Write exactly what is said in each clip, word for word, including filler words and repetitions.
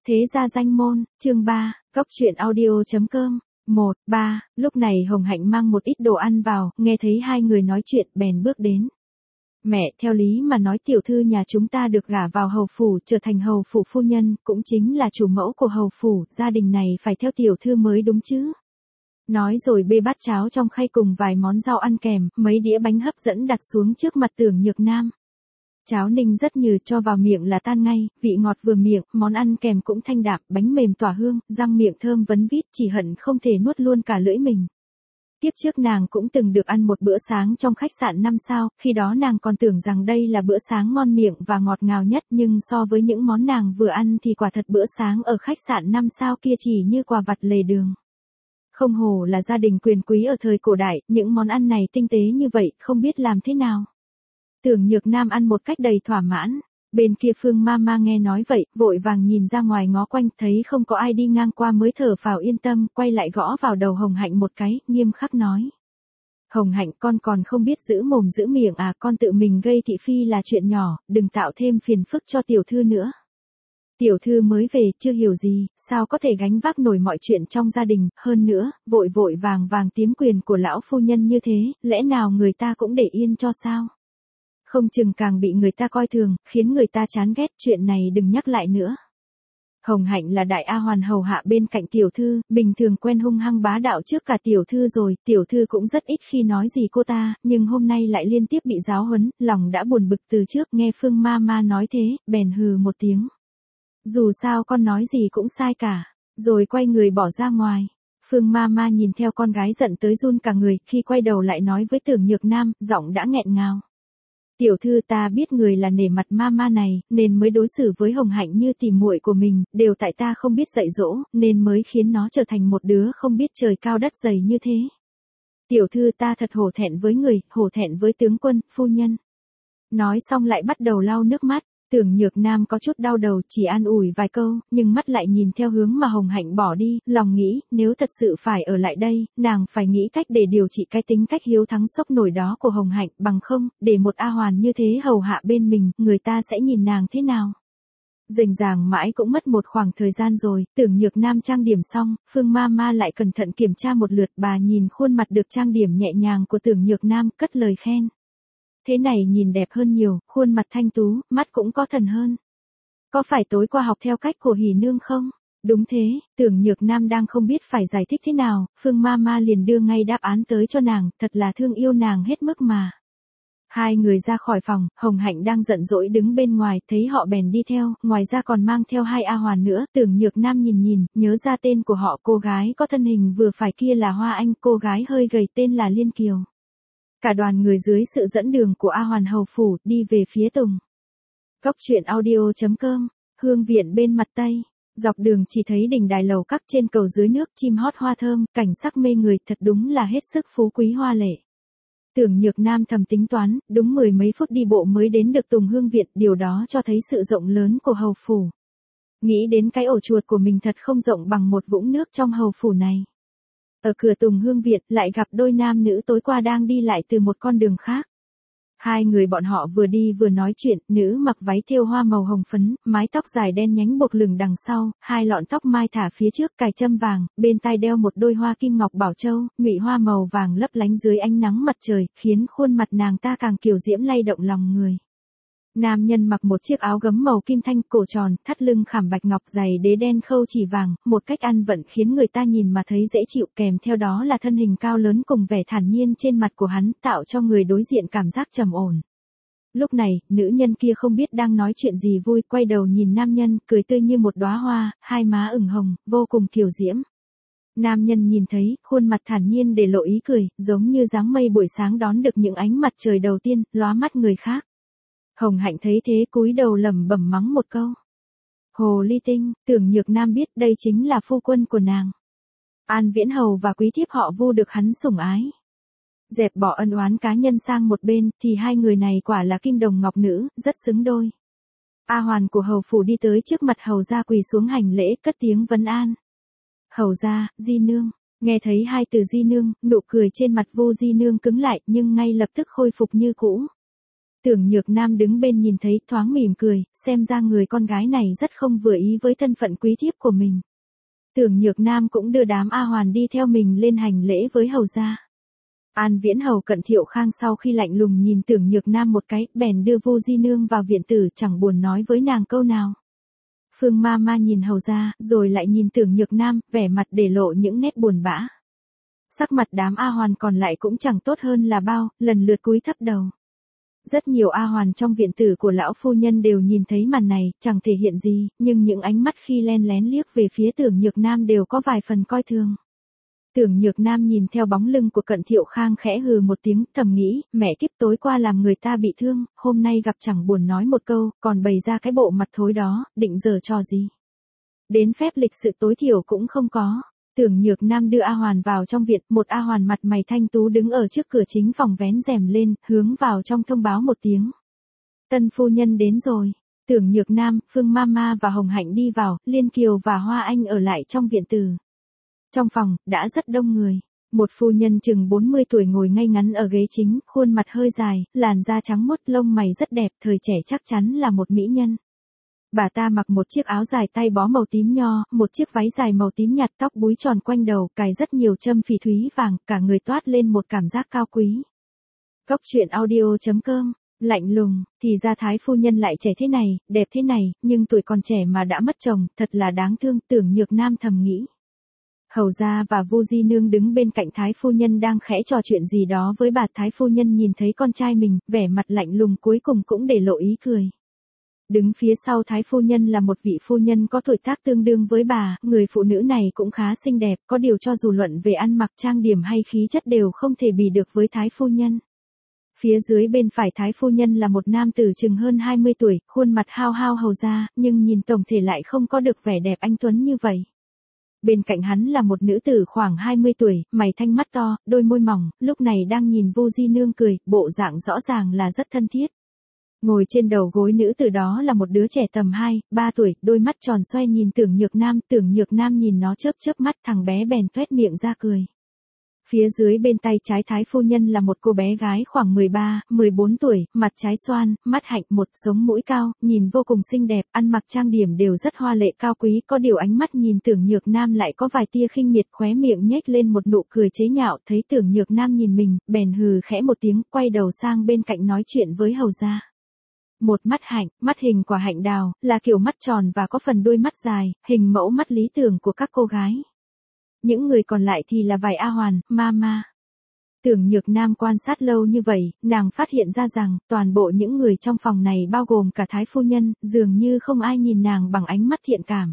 Thế gia danh môn, chương ba, góc truyện audio.com. một, ba, lúc này Hồng Hạnh mang một ít đồ ăn vào, nghe thấy hai người nói chuyện, bèn bước đến. Mẹ, theo lý mà nói tiểu thư nhà chúng ta được gả vào hầu phủ, trở thành hầu phủ phu nhân, cũng chính là chủ mẫu của hầu phủ, gia đình này phải theo tiểu thư mới đúng chứ. Nói rồi bê bát cháo trong khay cùng vài món rau ăn kèm, mấy đĩa bánh hấp dẫn đặt xuống trước mặt Tưởng Nhược Nam. Cháo ninh rất nhừ, cho vào miệng là tan ngay, vị ngọt vừa miệng, món ăn kèm cũng thanh đạm, bánh mềm tỏa hương, răng miệng thơm vấn vít, chỉ hận không thể nuốt luôn cả lưỡi mình. Tiếp trước nàng cũng từng được ăn một bữa sáng trong khách sạn năm sao, khi đó nàng còn tưởng rằng đây là bữa sáng ngon miệng và ngọt ngào nhất, nhưng so với những món nàng vừa ăn thì quả thật bữa sáng ở khách sạn năm sao kia chỉ như quà vặt lề đường. Không hổ là gia đình quyền quý ở thời cổ đại, những món ăn này tinh tế như vậy, không biết làm thế nào. Tưởng Nhược Nam ăn một cách đầy thỏa mãn. Bên kia Phương Mama nghe nói vậy, vội vàng nhìn ra ngoài ngó quanh, thấy không có ai đi ngang qua mới thở phào yên tâm, quay lại gõ vào đầu Hồng Hạnh một cái, nghiêm khắc nói. Hồng Hạnh, con còn không biết giữ mồm giữ miệng à, con tự mình gây thị phi là chuyện nhỏ, đừng tạo thêm phiền phức cho tiểu thư nữa. Tiểu thư mới về, chưa hiểu gì, sao có thể gánh vác nổi mọi chuyện trong gia đình, hơn nữa, vội vội vàng vàng tiếm quyền của lão phu nhân như thế, lẽ nào người ta cũng để yên cho sao? Không chừng càng bị người ta coi thường, khiến người ta chán ghét, chuyện này đừng nhắc lại nữa. Hồng Hạnh là đại A hoàn hầu hạ bên cạnh tiểu thư, bình thường quen hung hăng bá đạo trước cả tiểu thư rồi, tiểu thư cũng rất ít khi nói gì cô ta, nhưng hôm nay lại liên tiếp bị giáo huấn, lòng đã buồn bực từ trước, nghe Phương Mama nói thế, bèn hừ một tiếng. Dù sao con nói gì cũng sai cả, rồi quay người bỏ ra ngoài. Phương Mama nhìn theo con gái giận tới run cả người, khi quay đầu lại nói với Tưởng Nhược Nam, giọng đã nghẹn ngào. Tiểu thư, ta biết người là nể mặt Mama này, nên mới đối xử với Hồng Hạnh như tỉ muội của mình, đều tại ta không biết dạy dỗ, nên mới khiến nó trở thành một đứa không biết trời cao đất dày như thế. Tiểu thư, ta thật hổ thẹn với người, hổ thẹn với tướng quân, phu nhân. Nói xong lại bắt đầu lau nước mắt. Tưởng Nhược Nam có chút đau đầu, chỉ an ủi vài câu, nhưng mắt lại nhìn theo hướng mà Hồng Hạnh bỏ đi, lòng nghĩ, nếu thật sự phải ở lại đây, nàng phải nghĩ cách để điều trị cái tính cách hiếu thắng sốc nổi đó của Hồng Hạnh, bằng không, để một A hoàn như thế hầu hạ bên mình, người ta sẽ nhìn nàng thế nào. Rình ràng mãi cũng mất một khoảng thời gian rồi, Tưởng Nhược Nam trang điểm xong, Phương Mama lại cẩn thận kiểm tra một lượt, bà nhìn khuôn mặt được trang điểm nhẹ nhàng của Tưởng Nhược Nam, cất lời khen. Thế này nhìn đẹp hơn nhiều, khuôn mặt thanh tú, mắt cũng có thần hơn. Có phải tối qua học theo cách của Hỉ Nương không? Đúng thế, Tưởng Nhược Nam đang không biết phải giải thích thế nào, Phương Mama liền đưa ngay đáp án tới cho nàng, thật là thương yêu nàng hết mức mà. Hai người ra khỏi phòng, Hồng Hạnh đang giận dỗi đứng bên ngoài, thấy họ bèn đi theo, ngoài ra còn mang theo hai A hoàn nữa, Tưởng Nhược Nam nhìn nhìn, nhớ ra tên của họ, cô gái có thân hình vừa phải kia là Hoa Anh, cô gái hơi gầy tên là Liên Kiều. Cả đoàn người dưới sự dẫn đường của A hoàn hầu phủ, đi về phía Tùng. Góc truyện audio.com, hương viện bên mặt Tây. Dọc đường chỉ thấy đình đài lầu các, trên cầu dưới nước, chim hót hoa thơm, cảnh sắc mê người, thật đúng là hết sức phú quý hoa lệ. Tưởng Nhược Nam thầm tính toán, đúng mười mấy phút đi bộ mới đến được Tùng hương viện, điều đó cho thấy sự rộng lớn của hầu phủ. Nghĩ đến cái ổ chuột của mình thật không rộng bằng một vũng nước trong hầu phủ này. Ở cửa Tùng hương viện, lại gặp đôi nam nữ tối qua đang đi lại từ một con đường khác. Hai người bọn họ vừa đi vừa nói chuyện, nữ mặc váy thêu hoa màu hồng phấn, mái tóc dài đen nhánh buộc lửng đằng sau, hai lọn tóc mai thả phía trước, cài châm vàng, bên tai đeo một đôi hoa kim ngọc bảo châu, ngụy hoa màu vàng lấp lánh dưới ánh nắng mặt trời, khiến khuôn mặt nàng ta càng kiều diễm lay động lòng người. Nam nhân mặc một chiếc áo gấm màu kim thanh, cổ tròn, thắt lưng khảm bạch ngọc, giày đế đen khâu chỉ vàng, một cách ăn vận khiến người ta nhìn mà thấy dễ chịu, kèm theo đó là thân hình cao lớn cùng vẻ thản nhiên trên mặt của hắn, tạo cho người đối diện cảm giác trầm ổn. Lúc này, nữ nhân kia không biết đang nói chuyện gì vui, quay đầu nhìn nam nhân, cười tươi như một đóa hoa, hai má ửng hồng, vô cùng kiều diễm. Nam nhân nhìn thấy, khuôn mặt thản nhiên để lộ ý cười, giống như dáng mây buổi sáng đón được những ánh mặt trời đầu tiên, lóa mắt người khác. Hồng Hạnh thấy thế cúi đầu lẩm bẩm mắng một câu. Hồ ly tinh, Tưởng Nhược Nam biết đây chính là phu quân của nàng. An Viễn Hầu và quý thiếp họ Vu được hắn sủng ái. Dẹp bỏ ân oán cá nhân sang một bên, thì hai người này quả là kim đồng ngọc nữ, rất xứng đôi. A hoàn của hầu phủ đi tới trước mặt hầu gia quỳ xuống hành lễ, cất tiếng vấn an. Hầu gia, Di nương. Nghe thấy hai từ Di nương, nụ cười trên mặt Vu Di nương cứng lại, nhưng ngay lập tức khôi phục như cũ. Tưởng Nhược Nam đứng bên nhìn thấy thoáng mỉm cười, xem ra người con gái này rất không vừa ý với thân phận quý thiếp của mình. Tưởng Nhược Nam cũng đưa đám A Hoàn đi theo mình lên hành lễ với hầu gia. An Viễn Hầu Cận Thiệu Khang sau khi lạnh lùng nhìn Tưởng Nhược Nam một cái, bèn đưa Vu Di Nương vào viện tử, chẳng buồn nói với nàng câu nào. Phương ma ma nhìn hầu gia, rồi lại nhìn Tưởng Nhược Nam, vẻ mặt để lộ những nét buồn bã. Sắc mặt đám A Hoàn còn lại cũng chẳng tốt hơn là bao, lần lượt cúi thấp đầu. Rất nhiều A Hoàn trong viện tử của lão phu nhân đều nhìn thấy màn này, chẳng thể hiện gì, nhưng những ánh mắt khi len lén liếc về phía Tưởng Nhược Nam đều có vài phần coi thường. Tưởng Nhược Nam nhìn theo bóng lưng của Cận Thiệu Khang khẽ hừ một tiếng, thầm nghĩ, mẹ kiếp tối qua làm người ta bị thương, hôm nay gặp chẳng buồn nói một câu, còn bày ra cái bộ mặt thối đó, định giở trò gì. Đến phép lịch sự tối thiểu cũng không có. Tưởng Nhược Nam đưa A Hoàn vào trong viện, một A Hoàn mặt mày thanh tú đứng ở trước cửa chính phòng vén rèm lên, hướng vào trong thông báo một tiếng. Tân phu nhân đến rồi. Tưởng Nhược Nam, Phương Mama và Hồng Hạnh đi vào, Liên Kiều và Hoa Anh ở lại trong viện tử. Trong phòng, đã rất đông người. Một phu nhân chừng bốn mươi tuổi ngồi ngay ngắn ở ghế chính, khuôn mặt hơi dài, làn da trắng muốt, lông mày rất đẹp, thời trẻ chắc chắn là một mỹ nhân. Bà ta mặc một chiếc áo dài tay bó màu tím nho, một chiếc váy dài màu tím nhạt, tóc búi tròn quanh đầu, cài rất nhiều châm phỉ thúy vàng, cả người toát lên một cảm giác cao quý. Cốc truyện audio chấm com, lạnh lùng, thì ra thái phu nhân lại trẻ thế này, đẹp thế này, nhưng tuổi còn trẻ mà đã mất chồng, thật là đáng thương, Tưởng Nhược Nam thầm nghĩ. Hầu gia và Vu Di Nương đứng bên cạnh thái phu nhân đang khẽ trò chuyện gì đó với bà. Thái phu nhân nhìn thấy con trai mình, vẻ mặt lạnh lùng cuối cùng cũng để lộ ý cười. Đứng phía sau thái phu nhân là một vị phu nhân có tuổi tác tương đương với bà, người phụ nữ này cũng khá xinh đẹp, có điều cho dù luận về ăn mặc trang điểm hay khí chất đều không thể bì được với thái phu nhân. Phía dưới bên phải thái phu nhân là một nam tử chừng hơn hai mươi tuổi, khuôn mặt hao hao hầu ra, nhưng nhìn tổng thể lại không có được vẻ đẹp anh tuấn như vậy. Bên cạnh hắn là một nữ tử khoảng hai mươi tuổi, mày thanh mắt to, đôi môi mỏng, lúc này đang nhìn Vu Di Nương cười, bộ dạng rõ ràng là rất thân thiết. Ngồi trên đầu gối nữ tử đó là một đứa trẻ tầm hai, ba tuổi, đôi mắt tròn xoe nhìn Tưởng Nhược Nam, Tưởng Nhược Nam nhìn nó chớp chớp mắt, thằng bé bèn toét miệng ra cười. Phía dưới bên tay trái thái phu nhân là một cô bé gái khoảng mười ba, mười bốn tuổi, mặt trái xoan, mắt hạnh, một sống mũi cao, nhìn vô cùng xinh đẹp, ăn mặc trang điểm đều rất hoa lệ cao quý, có điều ánh mắt nhìn Tưởng Nhược Nam lại có vài tia khinh miệt, khóe miệng nhếch lên một nụ cười chế nhạo, thấy Tưởng Nhược Nam nhìn mình, bèn hừ khẽ một tiếng, quay đầu sang bên cạnh nói chuyện với hầu gia. Một mắt hạnh, mắt hình quả hạnh đào, là kiểu mắt tròn và có phần đôi mắt dài, hình mẫu mắt lý tưởng của các cô gái. Những người còn lại thì là vài A Hoàn, Mama. Tưởng Nhược Nam quan sát lâu như vậy, nàng phát hiện ra rằng, toàn bộ những người trong phòng này bao gồm cả thái phu nhân, dường như không ai nhìn nàng bằng ánh mắt thiện cảm.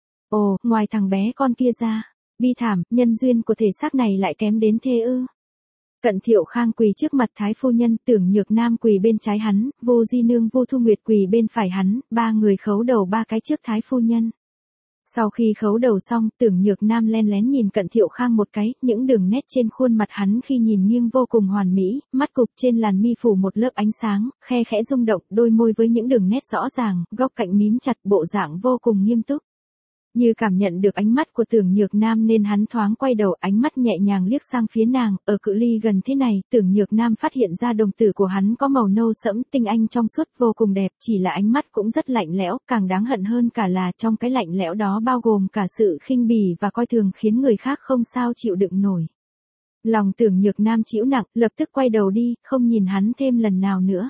Ồ, ngoài thằng bé con kia ra, bi thảm, nhân duyên của thể xác này lại kém đến thế ư. Cận Thiệu Khang quỳ trước mặt thái phu nhân, Tưởng Nhược Nam quỳ bên trái hắn, Vu Di Nương Vu Thu Nguyệt quỳ bên phải hắn, ba người khấu đầu ba cái trước thái phu nhân. Sau khi khấu đầu xong, Tưởng Nhược Nam len lén nhìn Cận Thiệu Khang một cái, những đường nét trên khuôn mặt hắn khi nhìn nghiêng vô cùng hoàn mỹ, mắt cụp trên làn mi phủ một lớp ánh sáng, khe khẽ rung động, đôi môi với những đường nét rõ ràng, góc cạnh mím chặt, bộ dạng vô cùng nghiêm túc. Như cảm nhận được ánh mắt của Tưởng Nhược Nam nên hắn thoáng quay đầu, ánh mắt nhẹ nhàng liếc sang phía nàng, ở cự ly gần thế này, Tưởng Nhược Nam phát hiện ra đồng tử của hắn có màu nâu sẫm, tinh anh trong suốt vô cùng đẹp, chỉ là ánh mắt cũng rất lạnh lẽo, càng đáng hận hơn cả là trong cái lạnh lẽo đó bao gồm cả sự khinh bỉ và coi thường khiến người khác không sao chịu đựng nổi. Lòng Tưởng Nhược Nam chịu nặng, lập tức quay đầu đi, không nhìn hắn thêm lần nào nữa.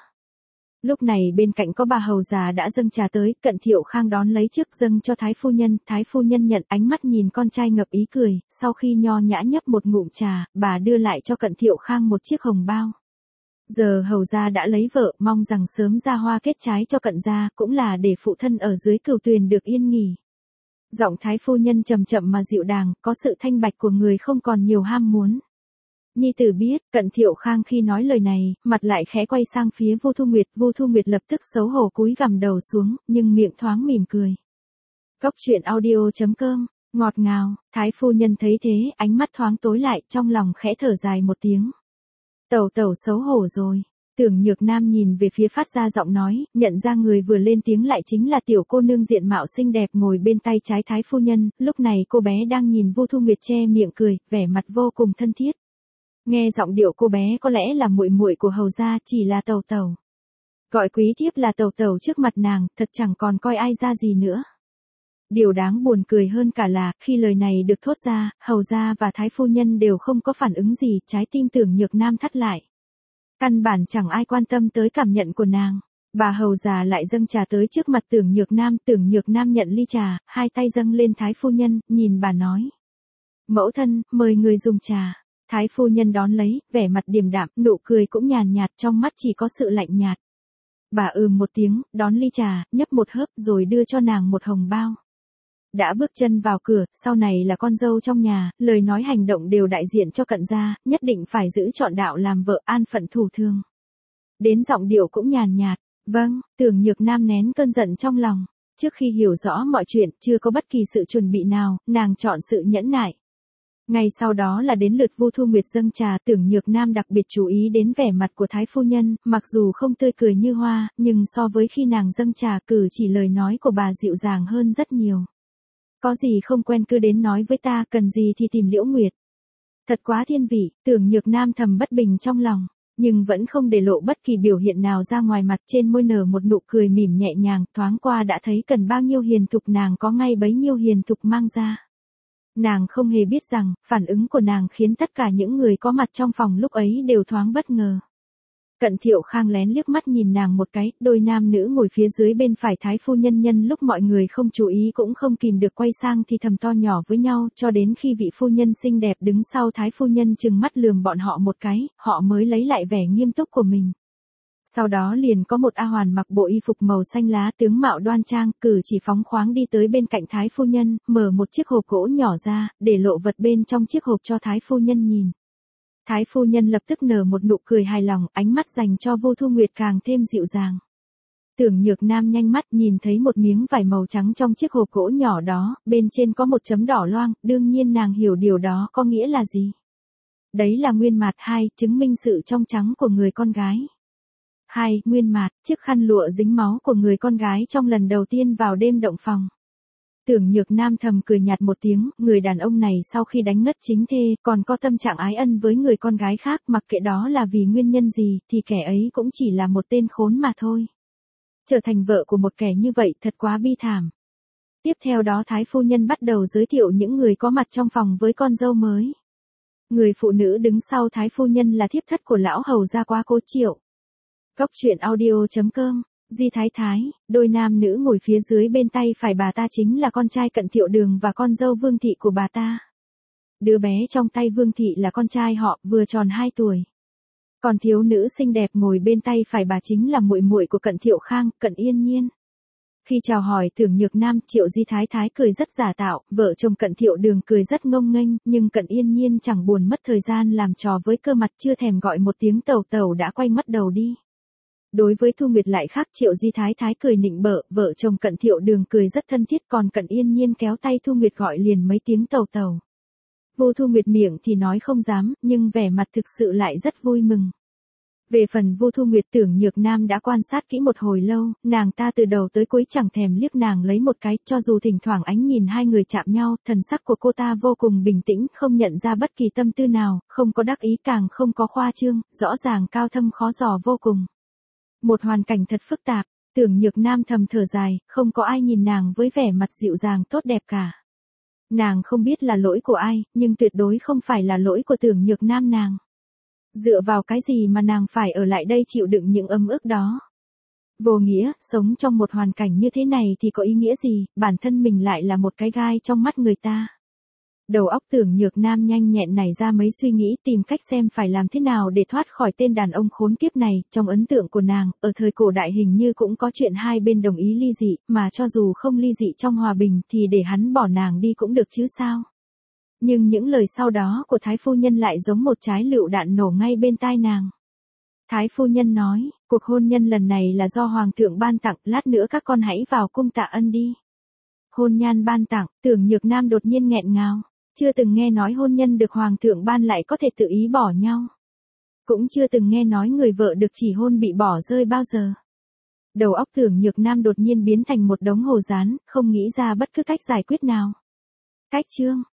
Lúc này bên cạnh có bà hầu già đã dâng trà tới, Cận Thiệu Khang đón lấy trước dâng cho thái phu nhân, thái phu nhân nhận, ánh mắt nhìn con trai ngập ý cười, sau khi nho nhã nhấp một ngụm trà, bà đưa lại cho Cận Thiệu Khang một chiếc hồng bao. Giờ hầu gia đã lấy vợ, mong rằng sớm ra hoa kết trái cho Cận gia, cũng là để phụ thân ở dưới cửu tuyền được yên nghỉ. Giọng thái phu nhân trầm chậm mà dịu dàng, có sự thanh bạch của người không còn nhiều ham muốn. Nhi tử biết, Cận Thiệu Khang khi nói lời này, mặt lại khẽ quay sang phía Vu Thu Nguyệt, Vu Thu Nguyệt lập tức xấu hổ cúi gằm đầu xuống, nhưng miệng thoáng mỉm cười. Cốc truyện audio chấm com, ngọt ngào, thái phu nhân thấy thế, ánh mắt thoáng tối lại, trong lòng khẽ thở dài một tiếng. Tẩu tẩu xấu hổ rồi. Tưởng Nhược Nam nhìn về phía phát ra giọng nói, nhận ra người vừa lên tiếng lại chính là tiểu cô nương diện mạo xinh đẹp ngồi bên tay trái thái phu nhân, lúc này cô bé đang nhìn Vu Thu Nguyệt che miệng cười, vẻ mặt vô cùng thân thiết. Nghe giọng điệu cô bé có lẽ là muội muội của hầu gia, chỉ là tẩu tẩu. Gọi quý thiếp là tẩu tẩu trước mặt nàng, thật chẳng còn coi ai ra gì nữa. Điều đáng buồn cười hơn cả là, khi lời này được thốt ra, hầu gia và thái phu nhân đều không có phản ứng gì, trái tim Tưởng Nhược Nam thắt lại. Căn bản chẳng ai quan tâm tới cảm nhận của nàng. Bà hầu già lại dâng trà tới trước mặt Tưởng Nhược Nam, Tưởng Nhược Nam nhận ly trà, hai tay dâng lên thái phu nhân, nhìn bà nói. Mẫu thân, mời người dùng trà. Thái phu nhân đón lấy, vẻ mặt điềm đạm, nụ cười cũng nhàn nhạt, trong mắt chỉ có sự lạnh nhạt. Bà ừm một tiếng, đón ly trà, nhấp một hớp rồi đưa cho nàng một hồng bao. Đã bước chân vào cửa, sau này là con dâu trong nhà, lời nói hành động đều đại diện cho Cận gia, nhất định phải giữ trọn đạo làm vợ, an phận thủ thường. Đến giọng điệu cũng nhàn nhạt, vâng, Tưởng Nhược Nam nén cơn giận trong lòng. Trước khi hiểu rõ mọi chuyện, chưa có bất kỳ sự chuẩn bị nào, nàng chọn sự nhẫn nại. Ngay sau đó là đến lượt Vu Thu Nguyệt dâng trà, Tưởng Nhược Nam đặc biệt chú ý đến vẻ mặt của thái phu nhân, mặc dù không tươi cười như hoa, nhưng so với khi nàng dâng trà, cử chỉ lời nói của bà dịu dàng hơn rất nhiều. Có gì không quen cứ đến nói với ta, cần gì thì tìm Liễu Nguyệt. Thật quá thiên vị, Tưởng Nhược Nam thầm bất bình trong lòng, nhưng vẫn không để lộ bất kỳ biểu hiện nào ra ngoài mặt, trên môi nở một nụ cười mỉm nhẹ nhàng, thoáng qua đã thấy cần bao nhiêu hiền thục nàng có ngay bấy nhiêu hiền thục mang ra. Nàng không hề biết rằng, phản ứng của nàng khiến tất cả những người có mặt trong phòng lúc ấy đều thoáng bất ngờ. Cận Thiệu Khang lén liếc mắt nhìn nàng một cái, đôi nam nữ ngồi phía dưới bên phải thái phu nhân nhân lúc mọi người không chú ý cũng không kìm được quay sang thì thầm to nhỏ với nhau, cho đến khi vị phu nhân xinh đẹp đứng sau thái phu nhân chừng mắt lườm bọn họ một cái, họ mới lấy lại vẻ nghiêm túc của mình. Sau đó liền có một A Hoàn mặc bộ y phục màu xanh lá, tướng mạo đoan trang, cử chỉ phóng khoáng đi tới bên cạnh thái phu nhân, mở một chiếc hộp gỗ nhỏ ra, để lộ vật bên trong chiếc hộp cho thái phu nhân nhìn. Thái phu nhân lập tức nở một nụ cười hài lòng, ánh mắt dành cho Vu Thu Nguyệt càng thêm dịu dàng. Tưởng Nhược Nam nhanh mắt nhìn thấy một miếng vải màu trắng trong chiếc hộp gỗ nhỏ đó, bên trên có một chấm đỏ loang, đương nhiên nàng hiểu điều đó có nghĩa là gì. Đấy là nguyên mạt hai, chứng minh sự trong trắng của người con gái. Hai, nguyên mạt, chiếc khăn lụa dính máu của người con gái trong lần đầu tiên vào đêm động phòng. Tưởng Nhược Nam thầm cười nhạt một tiếng, người đàn ông này sau khi đánh ngất chính thê, còn có tâm trạng ái ân với người con gái khác, mặc kệ đó là vì nguyên nhân gì, thì kẻ ấy cũng chỉ là một tên khốn mà thôi. Trở thành vợ của một kẻ như vậy thật quá bi thảm. Tiếp theo đó thái phu nhân bắt đầu giới thiệu những người có mặt trong phòng với con dâu mới. Người phụ nữ đứng sau thái phu nhân là thiếp thất của lão hầu gia Quá Cố Triệu. Góc truyện audio chấm com. Di Thái Thái, đôi nam nữ ngồi phía dưới bên tay phải bà ta chính là con trai Cận Thiệu Đường và con dâu Vương Thị của bà ta. Đứa bé trong tay Vương Thị là con trai họ, vừa tròn hai tuổi. Còn thiếu nữ xinh đẹp ngồi bên tay phải bà chính là muội muội của Cận Thiệu Khang, Cận Yên Nhiên. Khi chào hỏi Tưởng Nhược Nam, Triệu Di Thái Thái cười rất giả tạo, vợ chồng Cận Thiệu Đường cười rất ngông nghênh, nhưng Cận Yên Nhiên chẳng buồn mất thời gian làm trò với cơ mặt, chưa thèm gọi một tiếng tẩu tẩu đã quay mất đầu đi. Đối với Thu Nguyệt lại khác, Triệu Di Thái Thái cười nịnh bợ, vợ chồng Cận Thiệu Đường cười rất thân thiết, còn Cận Yên Nhiên kéo tay Thu Nguyệt gọi liền mấy tiếng tẩu tẩu. Vu Thu Nguyệt miệng thì nói không dám, nhưng vẻ mặt thực sự lại rất vui mừng. Về phần Vu Thu Nguyệt, Tưởng Nhược Nam đã quan sát kỹ một hồi lâu, nàng ta từ đầu tới cuối chẳng thèm liếc nàng lấy một cái, cho dù thỉnh thoảng ánh nhìn hai người chạm nhau, thần sắc của cô ta vô cùng bình tĩnh, không nhận ra bất kỳ tâm tư nào, không có đắc ý càng không có khoa trương, rõ ràng cao thâm khó dò vô cùng. Một hoàn cảnh thật phức tạp, Tưởng Nhược Nam thầm thở dài, không có ai nhìn nàng với vẻ mặt dịu dàng tốt đẹp cả. Nàng không biết là lỗi của ai, nhưng tuyệt đối không phải là lỗi của Tưởng Nhược Nam nàng. Dựa vào cái gì mà nàng phải ở lại đây chịu đựng những ấm ức đó? Vô nghĩa, sống trong một hoàn cảnh như thế này thì có ý nghĩa gì, bản thân mình lại là một cái gai trong mắt người ta. Đầu óc Tưởng Nhược Nam nhanh nhẹn nảy ra mấy suy nghĩ, tìm cách xem phải làm thế nào để thoát khỏi tên đàn ông khốn kiếp này. Trong ấn tượng của nàng, ở thời cổ đại hình như cũng có chuyện hai bên đồng ý ly dị, mà cho dù không ly dị trong hòa bình thì để hắn bỏ nàng đi cũng được chứ sao. Nhưng những lời sau đó của Thái Phu Nhân lại giống một trái lựu đạn nổ ngay bên tai nàng. Thái Phu Nhân nói, cuộc hôn nhân lần này là do Hoàng thượng ban tặng, lát nữa các con hãy vào cung tạ ân đi. Hôn nhan ban tặng, Tưởng Nhược Nam đột nhiên nghẹn ngào. Chưa từng nghe nói hôn nhân được Hoàng thượng ban lại có thể tự ý bỏ nhau. Cũng chưa từng nghe nói người vợ được chỉ hôn bị bỏ rơi bao giờ. Đầu óc Tưởng Nhược Nam đột nhiên biến thành một đống hồ dán, không nghĩ ra bất cứ cách giải quyết nào. Cách chương,